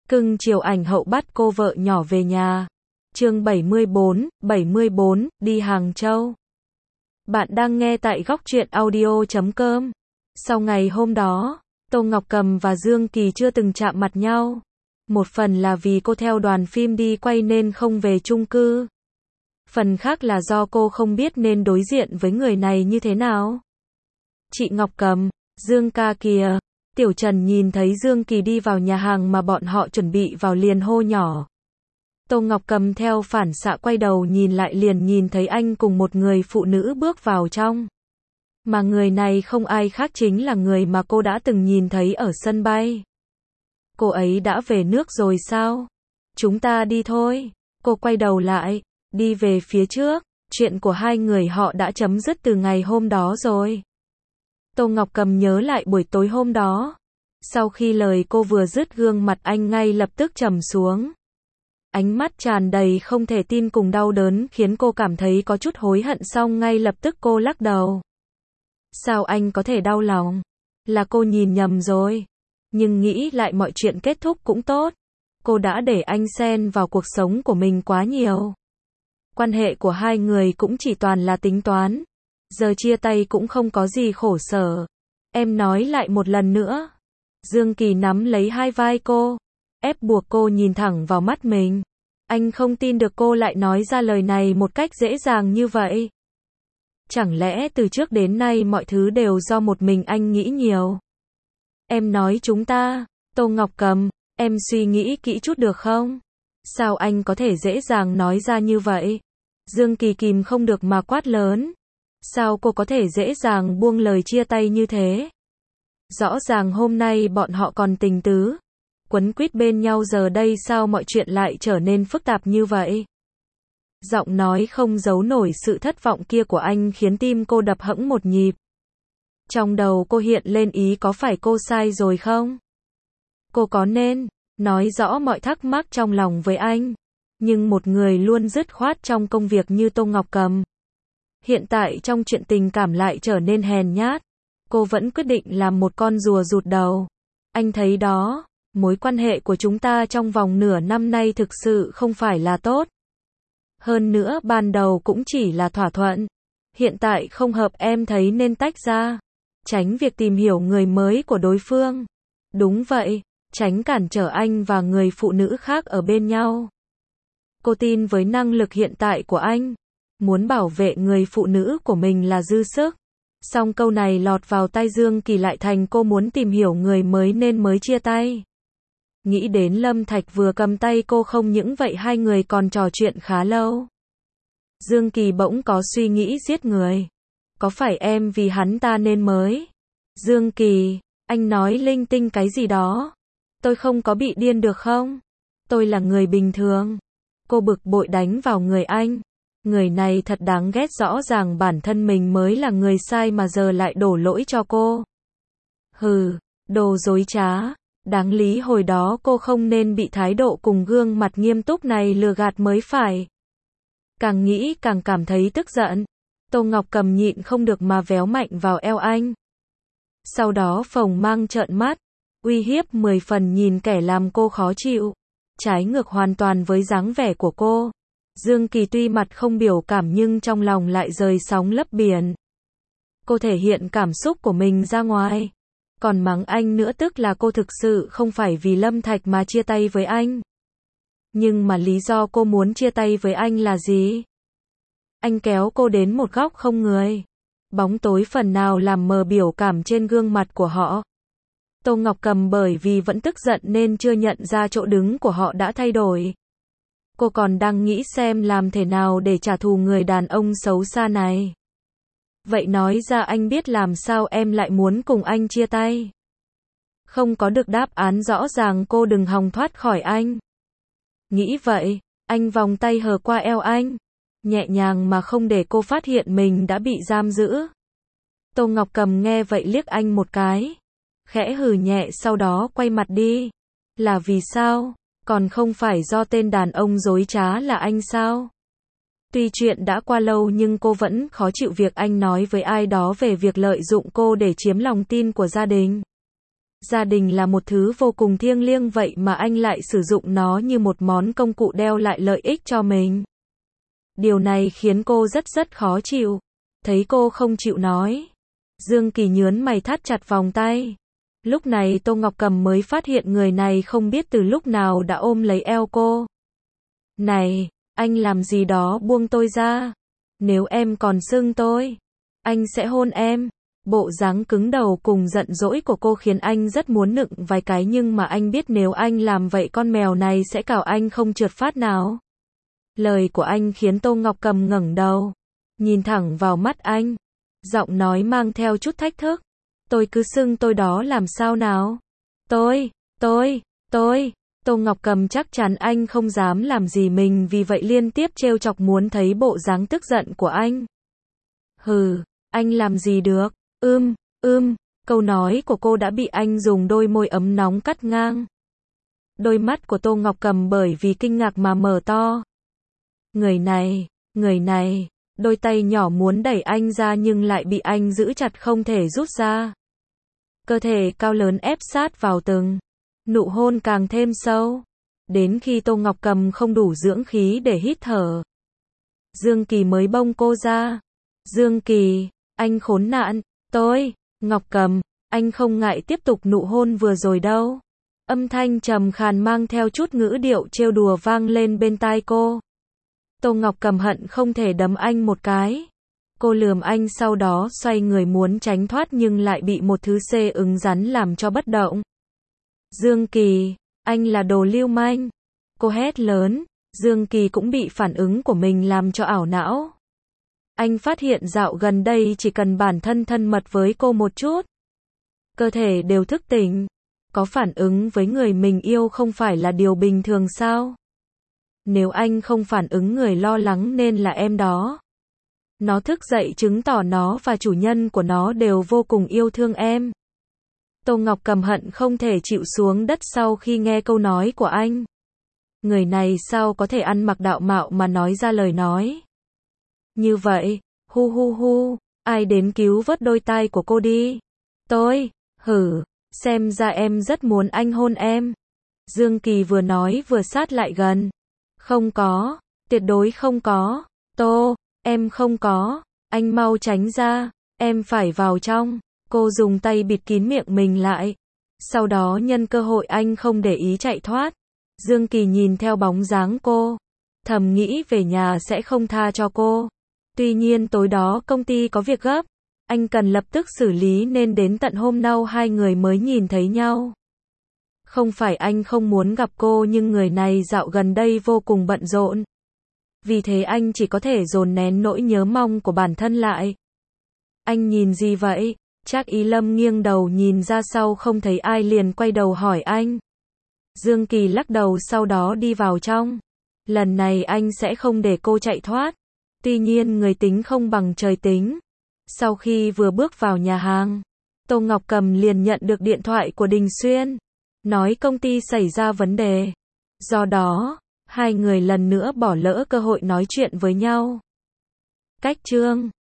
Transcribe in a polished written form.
Cưng chiều ảnh hậu bắt cô vợ nhỏ về nhà. Chương 74, đi Hàng Châu. Bạn đang nghe tại Góc Truyện Audio.com. Sau ngày hôm đó, Tô Ngọc Cầm và Dương Kỳ chưa từng chạm mặt nhau. Một phần là vì cô theo đoàn phim đi quay nên không về chung cư. Phần khác là do cô không biết nên đối diện với người này như thế nào. Chị Ngọc Cầm, Dương ca kìa. Tiểu Trần nhìn thấy Dương Kỳ đi vào nhà hàng mà bọn họ chuẩn bị vào liền hô nhỏ. Tô Ngọc Cầm theo phản xạ quay đầu nhìn lại liền nhìn thấy anh cùng một người phụ nữ bước vào trong. Mà người này không ai khác chính là người mà cô đã từng nhìn thấy ở sân bay. Cô ấy đã về nước rồi sao? Chúng ta đi thôi. Cô quay đầu lại, đi về phía trước. Chuyện của hai người họ đã chấm dứt từ ngày hôm đó rồi. Tô Ngọc Cầm nhớ lại buổi tối hôm đó. Sau khi lời cô vừa dứt gương mặt anh ngay lập tức trầm xuống. Ánh mắt tràn đầy không thể tin cùng đau đớn khiến cô cảm thấy có chút hối hận xong ngay lập tức cô lắc đầu. Sao anh có thể đau lòng? Là cô nhìn nhầm rồi. Nhưng nghĩ lại mọi chuyện kết thúc cũng tốt. Cô đã để anh xen vào cuộc sống của mình quá nhiều. Quan hệ của hai người cũng chỉ toàn là tính toán. Giờ chia tay cũng không có gì khổ sở. Em nói lại một lần nữa. Dương Kỳ nắm lấy hai vai cô, ép buộc cô nhìn thẳng vào mắt mình. Anh không tin được cô lại nói ra lời này một cách dễ dàng như vậy. Chẳng lẽ từ trước đến nay mọi thứ đều do một mình anh nghĩ nhiều? Em nói chúng ta, Tô Ngọc Cầm, em suy nghĩ kỹ chút được không? Sao anh có thể dễ dàng nói ra như vậy? Dương Kỳ kìm không được mà quát lớn. Sao cô có thể dễ dàng buông lời chia tay như thế? Rõ ràng hôm nay bọn họ còn tình tứ, quấn quýt bên nhau, giờ đây sao mọi chuyện lại trở nên phức tạp như vậy? Giọng nói không giấu nổi sự thất vọng kia của anh khiến tim cô đập hẫng một nhịp. Trong đầu cô hiện lên ý có phải cô sai rồi không? Cô có nên nói rõ mọi thắc mắc trong lòng với anh? Nhưng một người luôn dứt khoát trong công việc như Tô Ngọc Cầm, hiện tại trong chuyện tình cảm lại trở nên hèn nhát. Cô vẫn quyết định làm một con rùa rụt đầu. Anh thấy đó, mối quan hệ của chúng ta trong vòng nửa năm nay thực sự không phải là tốt. Hơn nữa ban đầu cũng chỉ là thỏa thuận. Hiện tại không hợp, em thấy nên tách ra. Tránh việc tìm hiểu người mới của đối phương. Đúng vậy, tránh cản trở anh và người phụ nữ khác ở bên nhau. Cô tin với năng lực hiện tại của anh. Muốn bảo vệ người phụ nữ của mình là dư sức. Song câu này lọt vào tai Dương Kỳ lại thành cô muốn tìm hiểu người mới nên mới chia tay. Nghĩ đến Lâm Thạch vừa cầm tay cô, không những vậy hai người còn trò chuyện khá lâu. Dương Kỳ bỗng có suy nghĩ giết người. Có phải em vì hắn ta nên mới? Dương Kỳ, anh nói linh tinh cái gì đó? Tôi không có bị điên được không? Tôi là người bình thường. Cô bực bội đánh vào người anh. Người này thật đáng ghét, rõ ràng bản thân mình mới là người sai mà giờ lại đổ lỗi cho cô. Hừ, đồ dối trá. Đáng lý hồi đó cô không nên bị thái độ cùng gương mặt nghiêm túc này lừa gạt mới phải. Càng nghĩ càng cảm thấy tức giận. Tô Ngọc Cầm nhịn không được mà véo mạnh vào eo anh. Sau đó phồng mang trợn mắt, uy hiếp 10 phần, nhìn kẻ làm cô khó chịu. Trái ngược hoàn toàn với dáng vẻ của cô. Dương Kỳ tuy mặt không biểu cảm nhưng trong lòng lại rời sóng lấp biển. Cô thể hiện cảm xúc của mình ra ngoài. Còn mắng anh nữa, tức là cô thực sự không phải vì Lâm Thạch mà chia tay với anh. Nhưng mà lý do cô muốn chia tay với anh là gì? Anh kéo cô đến một góc không người. Bóng tối phần nào làm mờ biểu cảm trên gương mặt của họ. Tô Ngọc Cầm bởi vì vẫn tức giận nên chưa nhận ra chỗ đứng của họ đã thay đổi. Cô còn đang nghĩ xem làm thế nào để trả thù người đàn ông xấu xa này. Vậy nói ra anh biết làm sao em lại muốn cùng anh chia tay. Không có được đáp án rõ ràng cô đừng hòng thoát khỏi anh. Nghĩ vậy, anh vòng tay hờ qua eo anh. Nhẹ nhàng mà không để cô phát hiện mình đã bị giam giữ. Tô Ngọc Cầm nghe vậy liếc anh một cái. Khẽ hừ nhẹ sau đó quay mặt đi. Là vì sao? Còn không phải do tên đàn ông dối trá là anh sao? Tuy chuyện đã qua lâu nhưng cô vẫn khó chịu việc anh nói với ai đó về việc lợi dụng cô để chiếm lòng tin của gia đình. Gia đình là một thứ vô cùng thiêng liêng vậy mà anh lại sử dụng nó như một món công cụ đeo lại lợi ích cho mình. Điều này khiến cô rất khó chịu. Thấy cô không chịu nói, Dương Kỳ nhớn mày thắt chặt vòng tay. Lúc này Tô Ngọc Cầm mới phát hiện người này không biết từ lúc nào đã ôm lấy eo cô. Này, anh làm gì đó, buông tôi ra. Nếu em còn xưng tôi, anh sẽ hôn em. Bộ dáng cứng đầu cùng giận dỗi của cô khiến anh rất muốn nựng vài cái, nhưng mà anh biết nếu anh làm vậy con mèo này sẽ cào anh không trượt phát nào. Lời của anh khiến Tô Ngọc Cầm ngẩng đầu, nhìn thẳng vào mắt anh. Giọng nói mang theo chút thách thức. Tôi cứ xưng tôi đó làm sao nào? Tôi. Tô Ngọc Cầm chắc chắn anh không dám làm gì mình, vì vậy liên tiếp trêu chọc muốn thấy bộ dáng tức giận của anh. Hừ, anh làm gì được? Câu nói của cô đã bị anh dùng đôi môi ấm nóng cắt ngang. Đôi mắt của Tô Ngọc Cầm bởi vì kinh ngạc mà mở to. Người này, đôi tay nhỏ muốn đẩy anh ra nhưng lại bị anh giữ chặt không thể rút ra. Cơ thể cao lớn ép sát vào từng nụ hôn càng thêm sâu, đến khi Tô Ngọc Cầm không đủ dưỡng khí để hít thở, Dương Kỳ mới bông cô ra. Dương Kỳ, anh khốn nạn. Ngọc Cầm, anh không ngại tiếp tục nụ hôn vừa rồi đâu. Âm thanh trầm khàn mang theo chút ngữ điệu trêu đùa vang lên bên tai cô. Tô Ngọc Cầm hận không thể đấm anh một cái. Cô lườm anh sau đó xoay người muốn tránh thoát nhưng lại bị một thứ xê ứng rắn làm cho bất động. Dương Kỳ, anh là đồ lưu manh. Cô hét lớn. Dương Kỳ cũng bị phản ứng của mình làm cho ảo não. Anh phát hiện dạo gần đây chỉ cần bản thân thân mật với cô một chút, cơ thể đều thức tỉnh. Có phản ứng với người mình yêu không phải là điều bình thường sao? Nếu anh không phản ứng, người lo lắng nên là em đó. Nó thức dậy chứng tỏ nó và chủ nhân của nó đều vô cùng yêu thương em. Tô Ngọc Cầm hận không thể chịu xuống đất sau khi nghe câu nói của anh. Người này sao có thể ăn mặc đạo mạo mà nói ra lời nói như vậy? Hu, ai đến cứu vớt đôi tai của cô đi. Xem ra em rất muốn anh hôn em. Dương Kỳ vừa nói vừa sát lại gần. Không có, tuyệt đối không có. Em không có, anh mau tránh ra, em phải vào trong. Cô dùng tay bịt kín miệng mình lại. Sau đó nhân cơ hội anh không để ý chạy thoát. Dương Kỳ nhìn theo bóng dáng cô, thầm nghĩ về nhà sẽ không tha cho cô. Tuy nhiên tối đó công ty có việc gấp, anh cần lập tức xử lý nên đến tận hôm nay hai người mới nhìn thấy nhau. Không phải anh không muốn gặp cô, nhưng người này dạo gần đây vô cùng bận rộn. Vì thế anh chỉ có thể dồn nén nỗi nhớ mong của bản thân lại. Anh nhìn gì vậy? Trác Ý Lâm nghiêng đầu nhìn ra sau không thấy ai liền quay đầu hỏi anh. Dương Kỳ lắc đầu sau đó đi vào trong. Lần này anh sẽ không để cô chạy thoát. Tuy nhiên người tính không bằng trời tính. Sau khi vừa bước vào nhà hàng, Tô Ngọc Cầm liền nhận được điện thoại của Đình Xuyên, nói công ty xảy ra vấn đề. Do đó, hai người lần nữa bỏ lỡ cơ hội nói chuyện với nhau. Cách chương